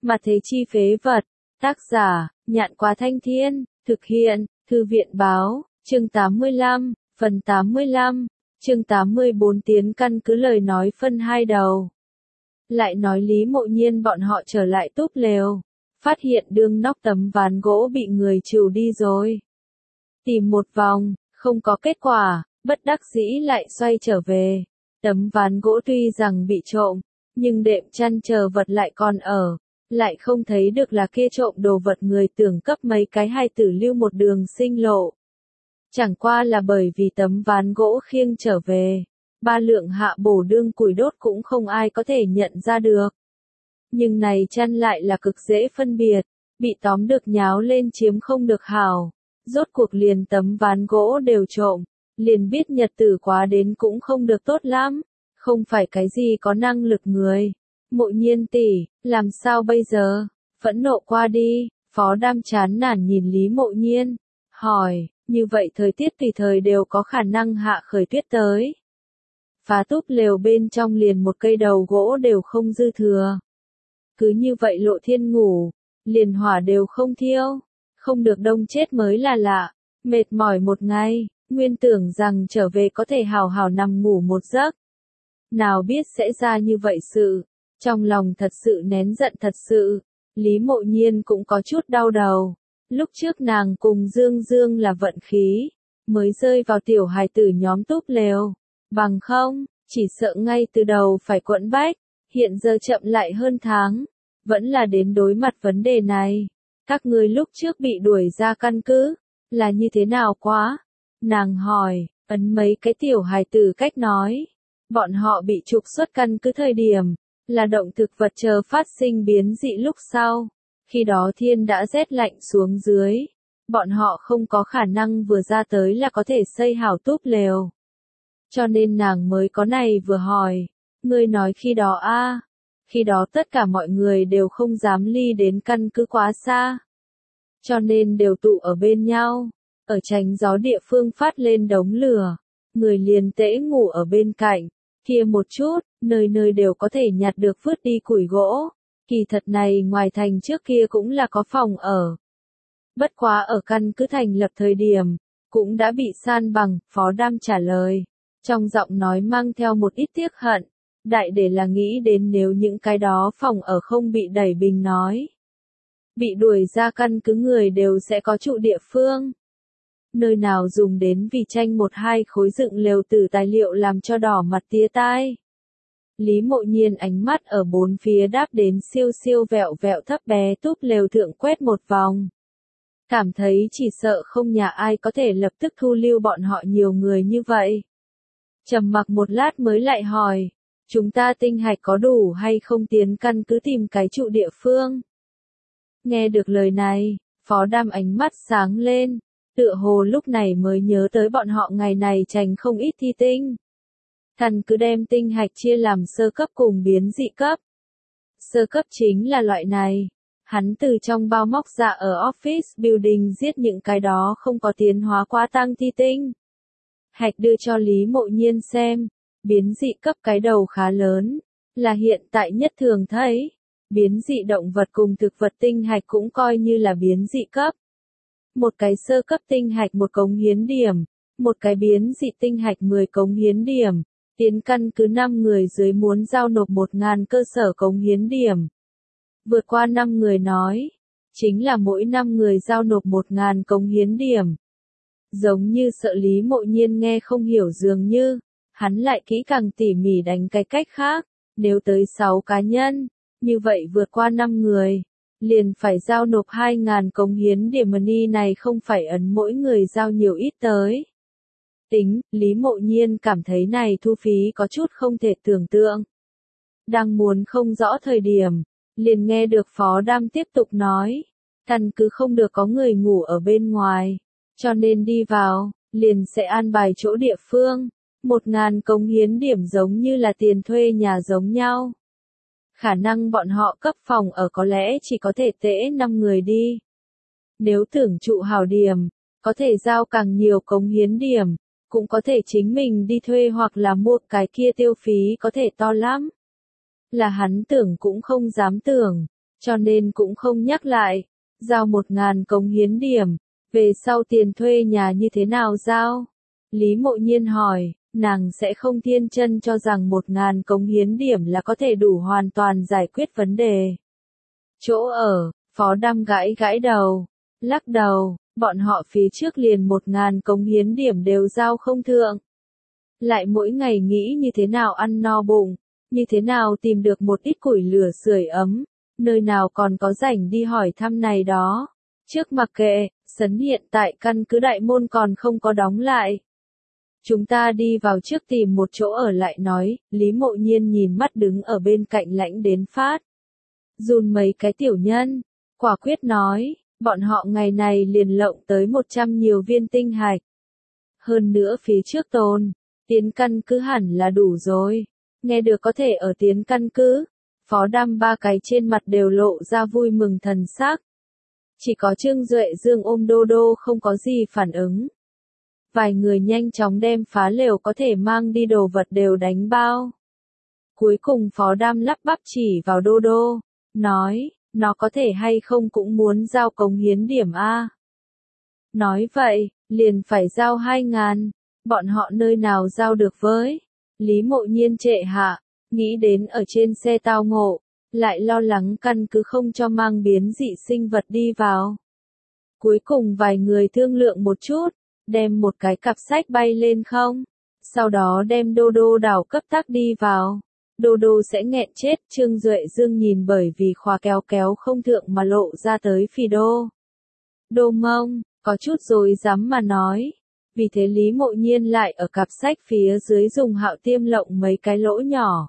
Mà thế chi phế vật. Tác giả, Nhạn Quá Thanh Thiên, thực hiện, Thư viện báo, chương 85, phần 85, chương 84 tiến căn cứ lời nói phân hai đầu. Lại nói Lý Mộ Nhiên bọn họ trở lại túp lều, phát hiện đương nóc tấm ván gỗ bị người trừ đi rồi. Tìm một vòng, không có kết quả, bất đắc dĩ lại xoay trở về. Tấm ván gỗ tuy rằng bị trộm, nhưng đệm chăn chờ vật lại còn ở, lại không thấy được là kia trộm đồ vật người tưởng cấp mấy cái hài tử lưu một đường sinh lộ. Chẳng qua là bởi vì tấm ván gỗ khiêng trở về, 3 lượng hạ bổ đương củi đốt cũng không ai có thể nhận ra được. Nhưng này chăn lại là cực dễ phân biệt, bị tóm được nháo lên chiếm không được hảo, rốt cuộc liền tấm ván gỗ đều trộm, liền biết nhật tử quá đến cũng không được tốt lắm, không phải cái gì có năng lực người. Mộ Nhiên tỷ, làm sao bây giờ? Phẫn nộ qua đi, Phó Đam chán nản nhìn Lý Mộ Nhiên, hỏi, như vậy thời tiết tùy thời đều có khả năng hạ khởi tuyết tới. Phá túp lều bên trong liền một cây đầu gỗ đều không dư thừa. Cứ như vậy lộ thiên ngủ, liền hỏa đều không thiêu, không được đông chết mới là lạ, mệt mỏi một ngày, nguyên tưởng rằng trở về có thể hào hào nằm ngủ một giấc. Nào biết sẽ ra như vậy sự, trong lòng thật sự nén giận thật sự, Lý Mộ Nhiên cũng có chút đau đầu. Lúc trước nàng cùng Dương Dương là vận khí, mới rơi vào tiểu hài tử nhóm túp lều, bằng không, chỉ sợ ngay từ đầu phải quẫn bách, hiện giờ chậm lại hơn tháng, vẫn là đến đối mặt vấn đề này. Các ngươi lúc trước bị đuổi ra căn cứ, là như thế nào quá? Nàng hỏi, ấn mấy cái tiểu hài tử cách nói, bọn họ bị trục xuất căn cứ thời điểm, là động thực vật chờ phát sinh biến dị lúc sau. Khi đó thiên đã rét lạnh xuống dưới, bọn họ không có khả năng vừa ra tới là có thể xây hảo túp lều. Cho nên nàng mới có này vừa hỏi, ngươi nói khi đó khi đó tất cả mọi người đều không dám ly đến căn cứ quá xa. Cho nên đều tụ ở bên nhau, ở tránh gió địa phương phát lên đống lửa, người liền tễ ngủ ở bên cạnh, kia một chút, nơi nơi đều có thể nhặt được vứt đi củi gỗ. Kỳ thật này ngoài thành trước kia cũng là có phòng ở. Bất quá ở căn cứ thành lập thời điểm, cũng đã bị san bằng, Phó Đam trả lời. Trong giọng nói mang theo một ít tiếc hận, đại để là nghĩ đến nếu những cái đó phòng ở không bị đẩy bình nói. Bị đuổi ra căn cứ người đều sẽ có trụ địa phương. Nơi nào dùng đến vì tranh một hai khối dựng lều từ tài liệu làm cho đỏ mặt tía tai. Lý Mộ Nhiên ánh mắt ở bốn phía đáp đến siêu siêu vẹo vẹo thấp bé túp lều thượng quét một vòng. Cảm thấy chỉ sợ không nhà ai có thể lập tức thu lưu bọn họ nhiều người như vậy. Trầm mặc một lát mới lại hỏi, chúng ta tinh hạch có đủ hay không tiến căn cứ tìm cái trụ địa phương? Nghe được lời này, Phó Đam ánh mắt sáng lên, tựa hồ lúc này mới nhớ tới bọn họ ngày này tránh không ít thi tinh. Thần cứ đem tinh hạch chia làm sơ cấp cùng biến dị cấp. Sơ cấp chính là loại này. Hắn từ trong bao móc ra ở office building giết những cái đó không có tiến hóa quá tăng thi tinh. Hạch đưa cho Lý Mộ Nhiên xem. Biến dị cấp cái đầu khá lớn. Là hiện tại nhất thường thấy. Biến dị động vật cùng thực vật tinh hạch cũng coi như là biến dị cấp. Một cái sơ cấp tinh hạch 1 cống hiến điểm. Một cái biến dị tinh hạch 10 cống hiến điểm. Tiến căn cứ 5 người dưới muốn giao nộp 1.000 cơ sở cống hiến điểm. Vượt qua 5 người nói, chính là mỗi 5 người giao nộp 1.000 cống hiến điểm. Giống như sợ Lý Mộ Nhiên nghe không hiểu dường như, hắn lại kỹ càng tỉ mỉ đánh cái cách khác, nếu tới 6 cá nhân, như vậy vượt qua 5 người, liền phải giao nộp 2.000 cống hiến điểm money này không phải ấn mỗi người giao nhiều ít tới. Tính, Lý Mộ Nhiên cảm thấy này thu phí có chút không thể tưởng tượng. Đang muốn không rõ thời điểm, liền nghe được Phó Đam tiếp tục nói, căn cứ không được có người ngủ ở bên ngoài, cho nên đi vào, liền sẽ an bài chỗ địa phương, 1.000 cống hiến điểm giống như là tiền thuê nhà giống nhau. Khả năng bọn họ cấp phòng ở có lẽ chỉ có thể tễ 5 người đi. Nếu tưởng trụ hào điểm, có thể giao càng nhiều cống hiến điểm, cũng có thể chính mình đi thuê hoặc là mua cái kia tiêu phí có thể to lắm. Là hắn tưởng cũng không dám tưởng, cho nên cũng không nhắc lại. Giao 1.000 cống hiến điểm, về sau tiền thuê nhà như thế nào giao? Lý Mộ Nhiên hỏi, nàng sẽ không thiên chân cho rằng 1.000 cống hiến điểm là có thể đủ hoàn toàn giải quyết vấn đề. Chỗ ở, Phó Đam gãi gãi đầu, lắc đầu, bọn họ phía trước liền 1.000 cống hiến điểm đều giao không thượng. Lại mỗi ngày nghĩ như thế nào ăn no bụng, như thế nào tìm được một ít củi lửa sưởi ấm, nơi nào còn có rảnh đi hỏi thăm này đó. Trước mặc kệ, sấn hiện tại căn cứ đại môn còn không có đóng lại. Chúng ta đi vào trước tìm một chỗ ở lại nói, Lý Mộ Nhiên nhìn mắt đứng ở bên cạnh lãnh đến phát. Run mấy cái tiểu nhân, quả quyết nói, bọn họ ngày này liền lộng tới 100 nhiều viên tinh hạch. Hơn nữa phía trước tồn, tiến căn cứ hẳn là đủ rồi. Nghe được có thể ở tiến căn cứ, Phó Đam ba cái trên mặt đều lộ ra vui mừng thần sắc. Chỉ có Trương Duệ Dương ôm Đô Đô không có gì phản ứng. Vài người nhanh chóng đem phá lều có thể mang đi đồ vật đều đánh bao. Cuối cùng Phó Đam lắp bắp chỉ vào Đô Đô, nói, nó có thể hay không cũng muốn giao cống hiến điểm A. Nói vậy, liền phải giao 2.000, bọn họ nơi nào giao được với. Lý Mộ Nhiên trệ hạ, nghĩ đến ở trên xe tao ngộ, lại lo lắng căn cứ không cho mang biến dị sinh vật đi vào. Cuối cùng vài người thương lượng một chút, đem một cái cặp sách bay lên không, sau đó đem Đô Đô đảo cấp tắc đi vào. Đô Đô sẽ nghẹn chết, Trương Duệ Dương nhìn bởi vì khóa kéo kéo không thượng mà lộ ra tới phì đô. Đô mông, có chút rồi dám mà nói. Vì thế Lý Mộ Nhiên lại ở cặp sách phía dưới dùng hạo tiêm lộng mấy cái lỗ nhỏ.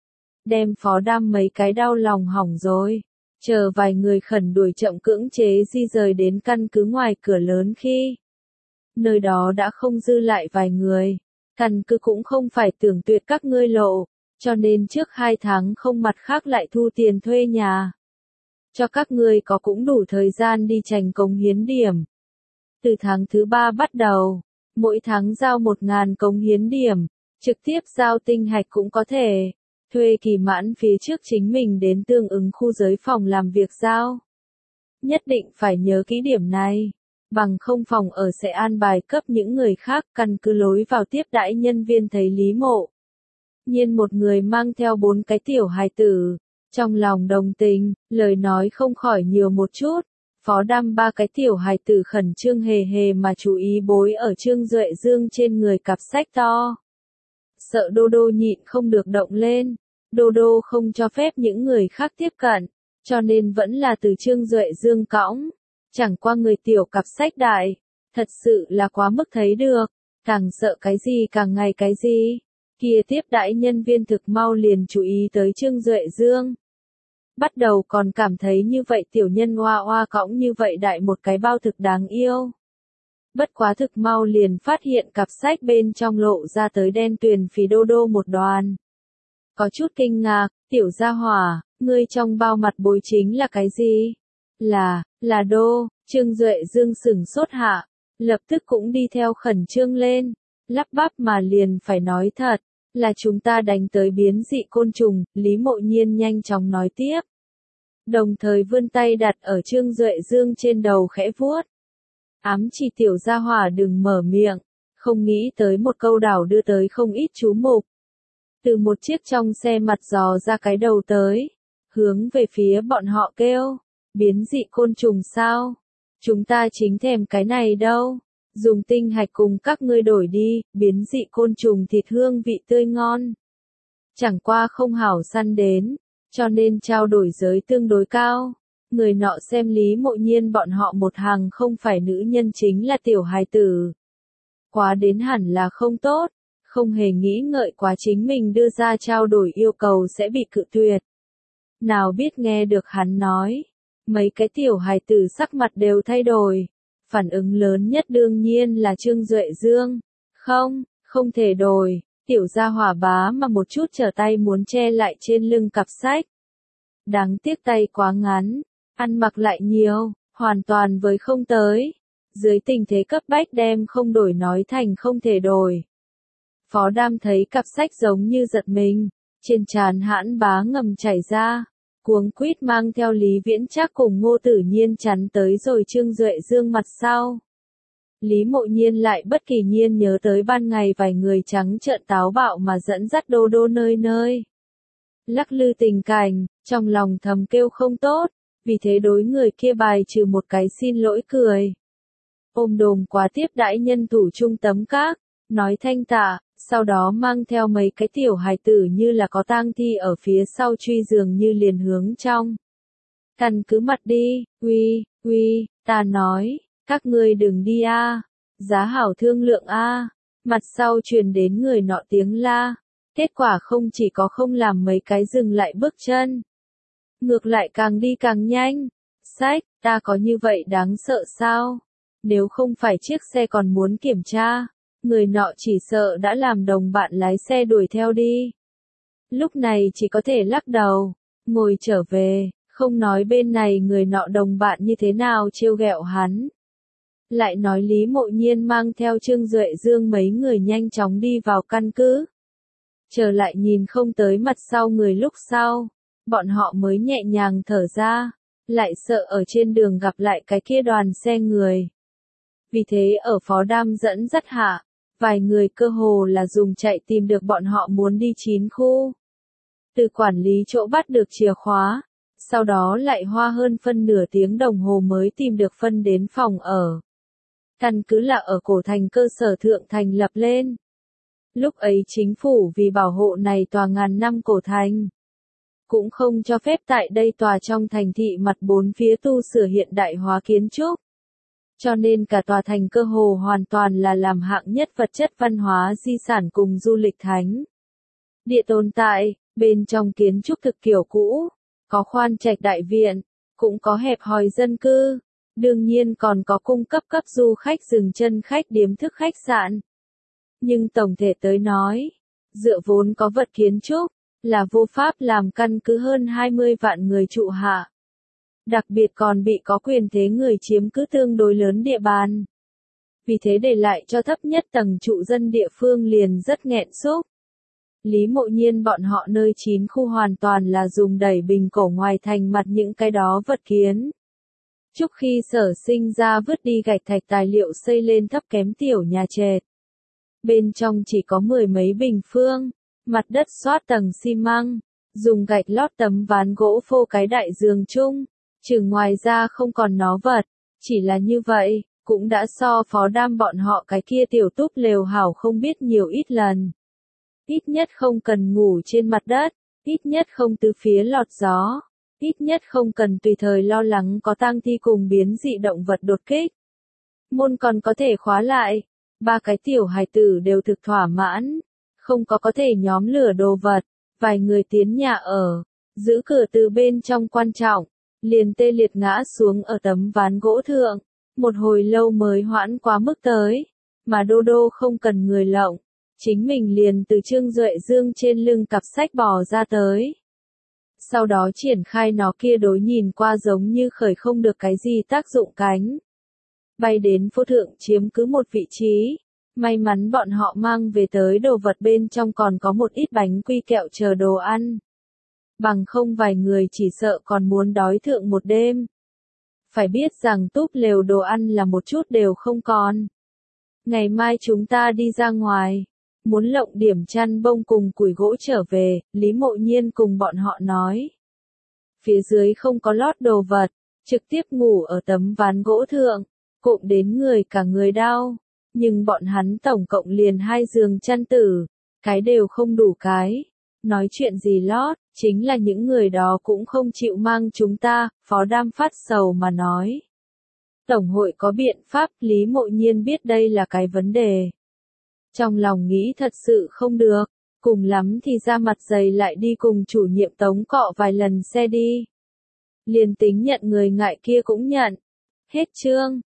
Đem Phó Đam mấy cái đau lòng hỏng rồi. Chờ vài người khẩn đuổi chậm cưỡng chế di rời đến căn cứ ngoài cửa lớn khi. Nơi đó đã không dư lại vài người. Căn cứ cũng không phải tưởng tuyệt các ngươi lộ. Cho nên trước 2 tháng không mặt khác lại thu tiền thuê nhà. Cho các ngươi có cũng đủ thời gian đi tranh cống hiến điểm. Từ tháng thứ 3 bắt đầu, mỗi tháng giao 1.000 cống hiến điểm, trực tiếp giao tinh hạch cũng có thể. Thuê kỳ mãn phía trước chính mình đến tương ứng khu giới phòng làm việc giao. Nhất định phải nhớ kỹ điểm này, bằng không phòng ở sẽ an bài cấp những người khác căn cứ lối vào tiếp đãi nhân viên thấy Lý Mộ Nhiên một người mang theo 4 cái tiểu hài tử, trong lòng đồng tình, lời nói không khỏi nhiều một chút. Phó Đam 3 cái tiểu hài tử khẩn trương hề hề mà chú ý bối ở Trương Duệ Dương trên người cặp sách to. Sợ Đô Đô nhịn không được động lên, Đô Đô không cho phép những người khác tiếp cận, cho nên vẫn là từ Trương Duệ Dương cõng. Chẳng qua người tiểu cặp sách đại, thật sự là quá mức thấy được, càng sợ cái gì càng ngày cái gì. Kia tiếp đãi nhân viên thực mau liền chú ý tới Trương Duệ Dương. Bắt đầu còn cảm thấy như vậy tiểu nhân hoa hoa cõng như vậy đại một cái bao thực đáng yêu. Bất quá thực mau liền phát hiện cặp sách bên trong lộ ra tới đen tuyền phì Đô Đô một đoàn. Có chút kinh ngạc, tiểu gia hỏa, ngươi trong bao mặt bối chính là cái gì? Là Đô, Trương Duệ Dương sửng sốt hạ, lập tức cũng đi theo khẩn trương lên, lắp bắp mà liền phải nói thật, là chúng ta đánh tới biến dị côn trùng, Lý Mộ Nhiên nhanh chóng nói tiếp. Đồng thời vươn tay đặt ở Trương Duệ Dương trên đầu khẽ vuốt. Ám chỉ tiểu gia hỏa đừng mở miệng, không nghĩ tới một câu đảo đưa tới không ít chú mục. Từ một chiếc trong xe mặt dò ra cái đầu tới, hướng về phía bọn họ kêu, biến dị côn trùng sao? Chúng ta chính thèm cái này đâu, dùng tinh hạch cùng các ngươi đổi đi, biến dị côn trùng thịt hương vị tươi ngon. Chẳng qua không hảo săn đến, cho nên trao đổi giới tương đối cao. Người nọ xem Lý Mộ Nhiên bọn họ một hàng không phải nữ nhân chính là tiểu hài tử. Quá đến hẳn là không tốt, không hề nghĩ ngợi quá chính mình đưa ra trao đổi yêu cầu sẽ bị cự tuyệt. Nào biết nghe được hắn nói, mấy cái tiểu hài tử sắc mặt đều thay đổi. Phản ứng lớn nhất đương nhiên là Trương Duệ Dương. Không thể đổi, tiểu gia hỏa bá mà một chút trở tay muốn che lại trên lưng cặp sách. Đáng tiếc tay quá ngắn, ăn mặc lại nhiều, hoàn toàn với không tới. Dưới tình thế cấp bách đem không đổi nói thành không thể đổi. Phó Đam thấy cặp sách giống như giật mình, trên trán hãn bá ngầm chảy ra. cuống quýt mang theo Lý Viễn Trác cùng Ngô Tử Nhiên chắn tới rồi Trương Duệ Dương mặt sau. Lý Mộ Nhiên lại bất kỳ nhiên nhớ tới ban ngày vài người trắng trợn táo bạo mà dẫn dắt Đô Đô nơi nơi lắc lư tình cảnh, trong lòng thầm kêu không tốt, vì thế đối người kia bài trừ một cái xin lỗi cười. Ôm đồm quá tiếp đãi nhân thủ trung tấm các, nói thanh tạ, sau đó mang theo mấy cái tiểu hài tử như là có tang thi ở phía sau truy dường như liền hướng trong. Căn cứ mặt đi, uy, ta nói, các ngươi đừng đi a, giá hảo thương lượng a. Mặt sau truyền đến người nọ tiếng la, kết quả không chỉ có không làm mấy cái dừng lại bước chân, ngược lại càng đi càng nhanh. Sách, ta có như vậy đáng sợ sao? Nếu không phải chiếc xe còn muốn kiểm tra, người nọ chỉ sợ đã làm đồng bạn lái xe đuổi theo đi. Lúc này chỉ có thể lắc đầu, ngồi trở về, không nói bên này người nọ đồng bạn như thế nào trêu ghẹo hắn. Lại nói Lý Mộ Nhiên mang theo Trương Duệ Dương mấy người nhanh chóng đi vào căn cứ. Trở lại nhìn không tới mặt sau người lúc sau, bọn họ mới nhẹ nhàng thở ra, lại sợ ở trên đường gặp lại cái kia đoàn xe người. Vì thế ở Phó Đam dẫn dắt hạ, vài người cơ hồ là dùng chạy tìm được bọn họ muốn đi 9 khu. Từ quản lý chỗ bắt được chìa khóa, sau đó lại hoa hơn phân nửa tiếng đồng hồ mới tìm được phân đến phòng ở. Căn cứ là ở cổ thành cơ sở thượng thành lập lên. Lúc ấy chính phủ vì bảo hộ này tòa ngàn năm cổ thành, cũng không cho phép tại đây tòa trong thành thị mặt bốn phía tu sửa hiện đại hóa kiến trúc. Cho nên cả tòa thành cơ hồ hoàn toàn là làm hạng nhất vật chất văn hóa di sản cùng du lịch thánh địa tồn tại, bên trong kiến trúc thực kiểu cũ, có khoan trạch đại viện, cũng có hẹp hòi dân cư, đương nhiên còn có cung cấp du khách dừng chân khách điếm thức khách sạn. Nhưng tổng thể tới nói, dựa vốn có vật kiến trúc, là vô pháp làm căn cứ hơn 20 vạn người trụ hạ. Đặc biệt còn bị có quyền thế người chiếm cứ tương đối lớn địa bàn. Vì thế để lại cho thấp nhất tầng trụ dân địa phương liền rất nghẹn xúc. Lý Mộ Nhiên bọn họ nơi 9 khu hoàn toàn là dùng đẩy bình cổ ngoài thành mặt những cái đó vật kiến. Chúc khi Sở Sinh ra vứt đi gạch thạch tài liệu xây lên thấp kém tiểu nhà trệt. Bên trong chỉ có 10 mấy bình phương, mặt đất xoát tầng xi măng, dùng gạch lót tấm ván gỗ phô cái đại giường chung, trừ ngoài ra không còn nó vật, chỉ là như vậy, cũng đã so Phó Đam bọn họ cái kia tiểu túp lều hảo không biết nhiều ít lần. Ít nhất không cần ngủ trên mặt đất, ít nhất không từ phía lọt gió, ít nhất không cần tùy thời lo lắng có tang thi cùng biến dị động vật đột kích. Môn còn có thể khóa lại, ba cái tiểu hài tử đều thực thỏa mãn, không có thể nhóm lửa đồ vật, vài người tiến nhà ở, giữ cửa từ bên trong quan trọng, liền tê liệt ngã xuống ở tấm ván gỗ thượng, một hồi lâu mới hoãn quá mức tới, mà Đô Đô không cần người lộng, chính mình liền từ Trương Duệ Dương trên lưng cặp sách bò ra tới. Sau đó triển khai nó kia đối nhìn qua giống như khởi không được cái gì tác dụng cánh. Bay đến phố thượng chiếm cứ một vị trí, may mắn bọn họ mang về tới đồ vật bên trong còn có một ít bánh quy kẹo chờ đồ ăn. Bằng không vài người chỉ sợ còn muốn đói thượng một đêm. Phải biết rằng túp lều đồ ăn là một chút đều không còn. Ngày mai chúng ta đi ra ngoài, muốn lộng điểm chăn bông cùng củi gỗ trở về, Lý Mộ Nhiên cùng bọn họ nói. Phía dưới không có lót đồ vật, trực tiếp ngủ ở tấm ván gỗ thượng, cộm đến người cả người đau. Nhưng bọn hắn tổng cộng liền 2 giường chăn tử, cái đều không đủ cái. Nói chuyện gì lót, chính là những người đó cũng không chịu mang chúng ta, Phó Đam phát sầu mà nói. Tổng hội có biện pháp, Lý Mộ Nhiên biết đây là cái vấn đề. Trong lòng nghĩ thật sự không được, cùng lắm thì ra mặt dày lại đi cùng chủ nhiệm Tống cọ vài lần xe đi. Liền tính nhận người ngại kia cũng nhận. Hết chương.